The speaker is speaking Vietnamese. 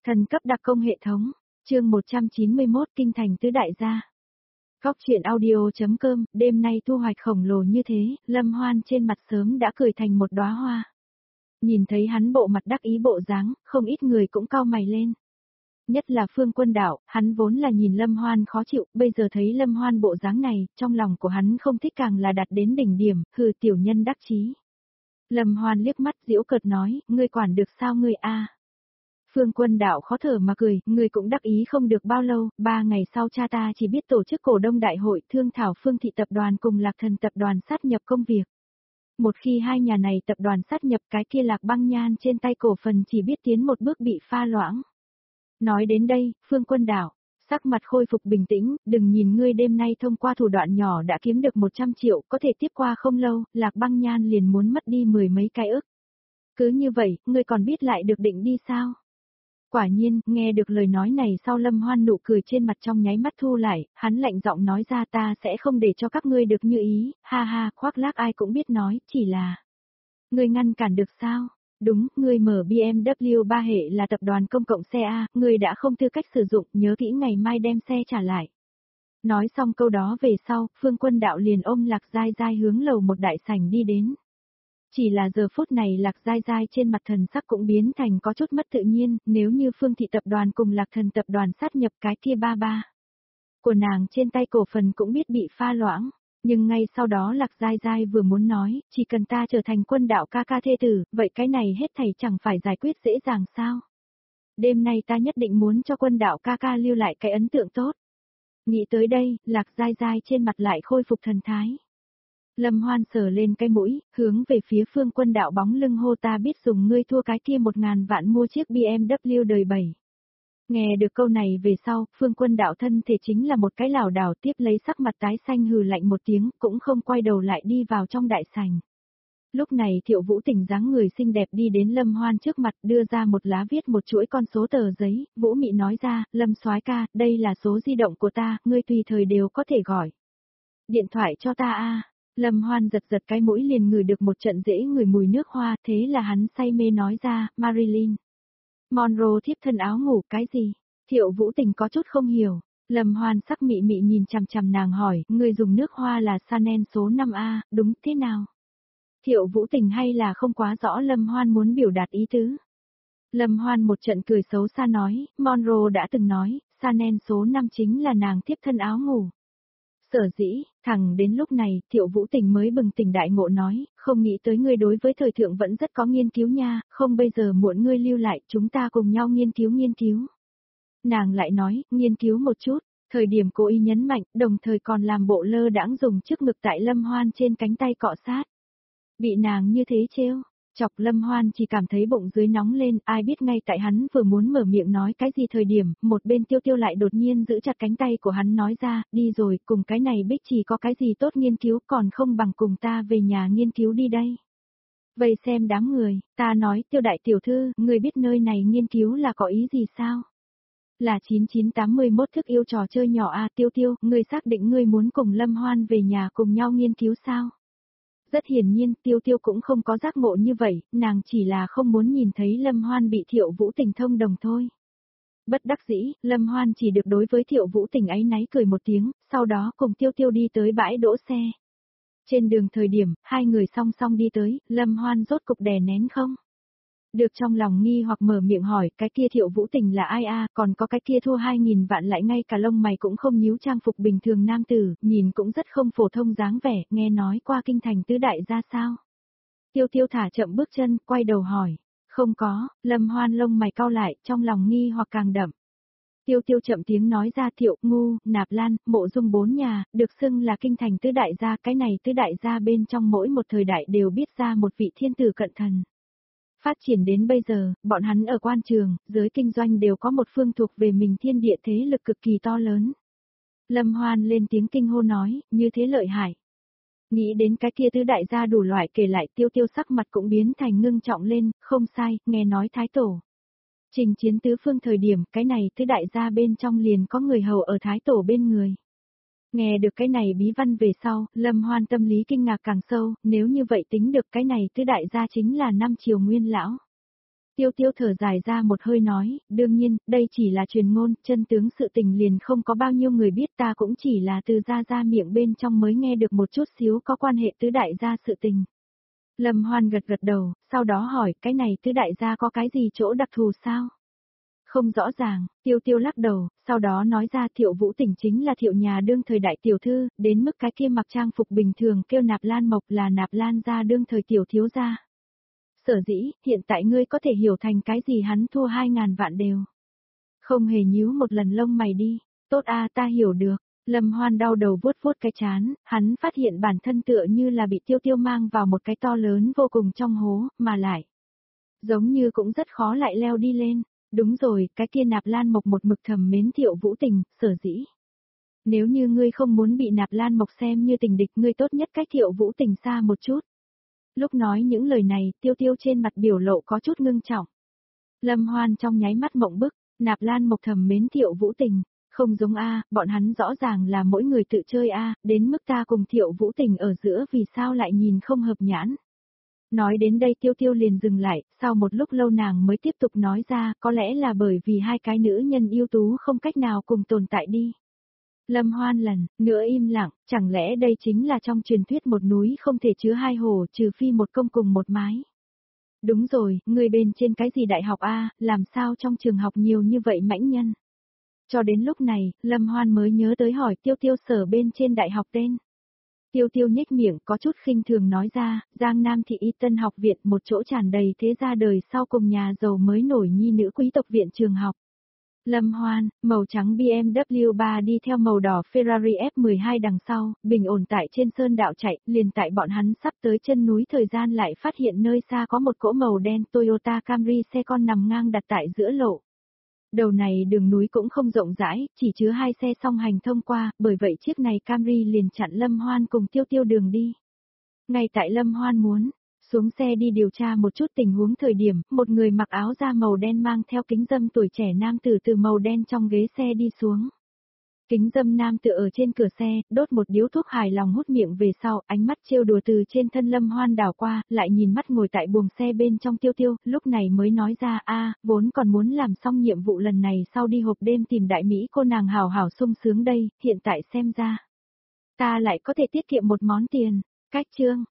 Thần cấp đặc công hệ thống, chương 191 Kinh thành tứ đại gia. Góc truyện audio.com, đêm nay thu hoạch khổng lồ như thế, Lâm Hoan trên mặt sớm đã cười thành một đóa hoa. Nhìn thấy hắn bộ mặt đắc ý bộ dáng, không ít người cũng cau mày lên. Nhất là Phương Quân Đạo, hắn vốn là nhìn Lâm Hoan khó chịu, bây giờ thấy Lâm Hoan bộ dáng này, trong lòng của hắn không thích càng là đạt đến đỉnh điểm, hừ tiểu nhân đắc chí. Lâm Hoan liếc mắt giễu cợt nói, ngươi quản được sao ngươi a? Phương Quân Đạo khó thở mà cười, người cũng đắc ý không được bao lâu, 3 ngày sau cha ta chỉ biết tổ chức cổ đông đại hội thương thảo Phương Thị tập đoàn cùng Lạc Thần tập đoàn sát nhập công việc. Một khi hai nhà này tập đoàn sát nhập cái kia Lạc Băng Nhan trên tay cổ phần chỉ biết tiến một bước bị pha loãng. Nói đến đây, Phương Quân Đạo, sắc mặt khôi phục bình tĩnh, đừng nhìn ngươi đêm nay thông qua thủ đoạn nhỏ đã kiếm được 100 triệu, có thể tiếp qua không lâu, Lạc Băng Nhan liền muốn mất đi 10 mấy cái ức. Cứ như vậy, ngươi còn biết lại được định đi sao? Quả nhiên, nghe được lời nói này sau Lâm Hoan nụ cười trên mặt trong nháy mắt thu lại, hắn lạnh giọng nói ra ta sẽ không để cho các ngươi được như ý, ha ha, khoác lác ai cũng biết nói, chỉ là... Ngươi ngăn cản được sao? Đúng, ngươi mở BMW 3 hệ là tập đoàn công cộng xe A, ngươi đã không tư cách sử dụng, nhớ kỹ ngày mai đem xe trả lại. Nói xong câu đó về sau, Phương Quân Đạo liền ôm Lạc Giai Giai hướng lầu một đại sảnh đi đến. Chỉ là giờ phút này Lạc Giai Giai trên mặt thần sắc cũng biến thành có chút mất tự nhiên, nếu như Phương Thị tập đoàn cùng Lạc Thần tập đoàn sát nhập cái kia ba ba. Của nàng trên tay cổ phần cũng biết bị pha loãng, nhưng ngay sau đó Lạc Giai Giai vừa muốn nói, chỉ cần ta trở thành Quân Đạo ca ca thê tử, vậy cái này hết thảy chẳng phải giải quyết dễ dàng sao? Đêm nay ta nhất định muốn cho Quân Đạo ca ca lưu lại cái ấn tượng tốt. Nghĩ tới đây, Lạc Giai Giai trên mặt lại khôi phục thần thái. Lâm Hoan sờ lên cái mũi, hướng về phía Phương Quân Đạo bóng lưng hô ta biết dùng ngươi thua cái kia 1.000 vạn mua chiếc BMW đời 7. Nghe được câu này về sau, Phương Quân Đạo thân thể chính là một cái lảo đảo tiếp lấy sắc mặt tái xanh hừ lạnh một tiếng, cũng không quay đầu lại đi vào trong đại sảnh. Lúc này Thiệu Vũ Tình dáng người xinh đẹp đi đến Lâm Hoan trước mặt đưa ra một lá viết một chuỗi con số tờ giấy, Vũ Mị nói ra, Lâm soái ca, đây là số di động của ta, ngươi tùy thời đều có thể gọi. Điện thoại cho ta a. Lâm Hoan giật giật cái mũi liền ngửi được một trận dễ ngửi mùi nước hoa, thế là hắn say mê nói ra, Marilyn Monroe thiếp thân áo ngủ cái gì? Thiệu Vũ Tình có chút không hiểu. Lâm Hoan sắc mị mị nhìn chằm chằm nàng hỏi, người dùng nước hoa là Chanel số 5A, đúng thế nào? Thiệu Vũ Tình hay là không quá rõ Lâm Hoan muốn biểu đạt ý tứ. Lâm Hoan một trận cười xấu xa nói, Monroe đã từng nói, Chanel số 5 chính là nàng thiếp thân áo ngủ. Sở dĩ, thẳng đến lúc này, Thiệu Vũ Tình mới bừng tỉnh đại ngộ nói, không nghĩ tới ngươi đối với thời thượng vẫn rất có nghiên cứu nha, không bây giờ muộn ngươi lưu lại, chúng ta cùng nhau nghiên cứu. Nàng lại nói, nghiên cứu một chút, thời điểm cô y nhấn mạnh, đồng thời còn làm bộ lơ đãng dùng trước ngực tại Lâm Hoan trên cánh tay cọ sát. Bị nàng như thế trêu. Chọc Lâm Hoan chỉ cảm thấy bụng dưới nóng lên, ai biết ngay tại hắn vừa muốn mở miệng nói cái gì thời điểm, một bên Tiêu Tiêu lại đột nhiên giữ chặt cánh tay của hắn nói ra, đi rồi, cùng cái này Bích chỉ có cái gì tốt nghiên cứu còn không bằng cùng ta về nhà nghiên cứu đi đây. Vậy xem đám người, ta nói Tiêu đại tiểu thư, người biết nơi này nghiên cứu là có ý gì sao? Là 9981 thức yêu trò chơi nhỏ à Tiêu Tiêu, ngươi xác định ngươi muốn cùng Lâm Hoan về nhà cùng nhau nghiên cứu sao? Rất hiển nhiên, Tiêu Tiêu cũng không có giác ngộ như vậy, nàng chỉ là không muốn nhìn thấy Lâm Hoan bị Thiệu Vũ Tình thông đồng thôi. Bất đắc dĩ, Lâm Hoan chỉ được đối với Thiệu Vũ Tình áy náy cười một tiếng, sau đó cùng Tiêu Tiêu đi tới bãi đỗ xe. Trên đường thời điểm, hai người song song đi tới, Lâm Hoan rốt cục đè nén không? Được trong lòng nghi hoặc mở miệng hỏi, cái kia Thiệu Vũ Tình là ai a, còn có cái kia thua 2.000 vạn lại ngay cả lông mày cũng không nhíu trang phục bình thường nam tử, nhìn cũng rất không phổ thông dáng vẻ, nghe nói qua kinh thành tứ đại ra sao. Tiêu Tiêu thả chậm bước chân, quay đầu hỏi, không có, Lâm Hoan lông mày cau lại, trong lòng nghi hoặc càng đậm. Tiêu Tiêu chậm tiếng nói ra Thiệu, Ngu, Nạp Lan, Mộ Dung 4 nhà, được xưng là kinh thành tứ đại gia, cái này tứ đại gia bên trong mỗi một thời đại đều biết ra một vị thiên tử cận thần. Phát triển đến bây giờ, bọn hắn ở quan trường, giới kinh doanh đều có một phương thuộc về mình thiên địa thế lực cực kỳ to lớn. Lâm Hoan lên tiếng kinh hô nói, như thế lợi hại. Nghĩ đến cái kia tứ đại gia đủ loại kể lại Tiêu Tiêu sắc mặt cũng biến thành ngưng trọng lên, không sai, nghe nói Thái Tổ. Trình chiến tứ phương thời điểm, cái này tứ đại gia bên trong liền có người hầu ở Thái Tổ bên người. Nghe được cái này bí văn về sau, Lâm Hoan tâm lý kinh ngạc càng sâu, nếu như vậy tính được cái này tứ đại gia chính là năm triều nguyên lão. Tiêu Tiêu thở dài ra một hơi nói, đương nhiên, đây chỉ là truyền ngôn, chân tướng sự tình liền không có bao nhiêu người biết, ta cũng chỉ là từ ra miệng bên trong mới nghe được một chút xíu có quan hệ tứ đại gia sự tình. Lâm Hoan gật gật đầu, sau đó hỏi, cái này tứ đại gia có cái gì chỗ đặc thù sao? Không rõ ràng, Tiêu Tiêu lắc đầu, sau đó nói ra Thiệu Vũ Tỉnh chính là Thiệu nhà đương thời đại tiểu thư, đến mức cái kia mặc trang phục bình thường kêu Nạp Lan Mộc là Nạp Lan gia đương thời tiểu thiếu gia. Sở dĩ, hiện tại ngươi có thể hiểu thành cái gì hắn thua 2.000 vạn đều. Không hề nhíu một lần lông mày đi, tốt a ta hiểu được. Lâm Hoan đau đầu vuốt vuốt cái chán, hắn phát hiện bản thân tựa như là bị Tiêu Tiêu mang vào một cái to lớn vô cùng trong hố, mà lại. Giống như cũng rất khó lại leo đi lên. Đúng rồi, cái kia Nạp Lan Mộc một mực thầm mến Thiệu Vũ Tình, sở dĩ. Nếu như ngươi không muốn bị Nạp Lan Mộc xem như tình địch, ngươi tốt nhất cách Thiệu Vũ Tình xa một chút. Lúc nói những lời này, Tiêu Tiêu trên mặt biểu lộ có chút ngưng trọng. Lâm Hoan trong nháy mắt mộng bức, Nạp Lan Mộc thầm mến Thiệu Vũ Tình, không giống a, bọn hắn rõ ràng là mỗi người tự chơi a, đến mức ta cùng Thiệu Vũ Tình ở giữa vì sao lại nhìn không hợp nhãn. Nói đến đây Tiêu Tiêu liền dừng lại, sau một lúc lâu nàng mới tiếp tục nói ra, có lẽ là bởi vì hai cái nữ nhân ưu tú không cách nào cùng tồn tại đi. Lâm Hoan lần nữa im lặng, chẳng lẽ đây chính là trong truyền thuyết một núi không thể chứa hai hồ trừ phi một công cùng một mái. Đúng rồi, người bên trên cái gì đại học a, làm sao trong trường học nhiều như vậy mãnh nhân. Cho đến lúc này, Lâm Hoan mới nhớ tới hỏi Tiêu Tiêu sở bên trên đại học tên. Tiêu Tiêu nhếch miệng có chút khinh thường nói ra, Giang Nam Thị Y Tân học viện một chỗ tràn đầy thế gia đời sau cùng nhà giàu mới nổi nhi nữ quý tộc viện trường học. Lâm Hoan, màu trắng BMW 3 đi theo màu đỏ Ferrari F12 đằng sau, bình ổn tại trên sơn đạo chạy, liền tại bọn hắn sắp tới chân núi thời gian lại phát hiện nơi xa có một cỗ màu đen Toyota Camry xe con nằm ngang đặt tại giữa lộ. Đầu này đường núi cũng không rộng rãi, chỉ chứa hai xe song hành thông qua, bởi vậy chiếc này Camry liền chặn Lâm Hoan cùng Tiêu Tiêu đường đi. Ngay tại Lâm Hoan muốn xuống xe đi điều tra một chút tình huống thời điểm, một người mặc áo da màu đen mang theo kính dâm tuổi trẻ nam tử từ màu đen trong ghế xe đi xuống. Kính dâm nam tử ở trên cửa xe, đốt một điếu thuốc hài lòng hút miệng về sau, ánh mắt trêu đùa từ trên thân Lâm Hoan đảo qua, lại nhìn mắt ngồi tại buồng xe bên trong Tiêu Tiêu, lúc này mới nói ra vốn còn muốn làm xong nhiệm vụ lần này sau đi hộp đêm tìm đại Mỹ cô nàng hào hào sung sướng đây, hiện tại xem ra. Ta lại có thể tiết kiệm một món tiền, cách chương.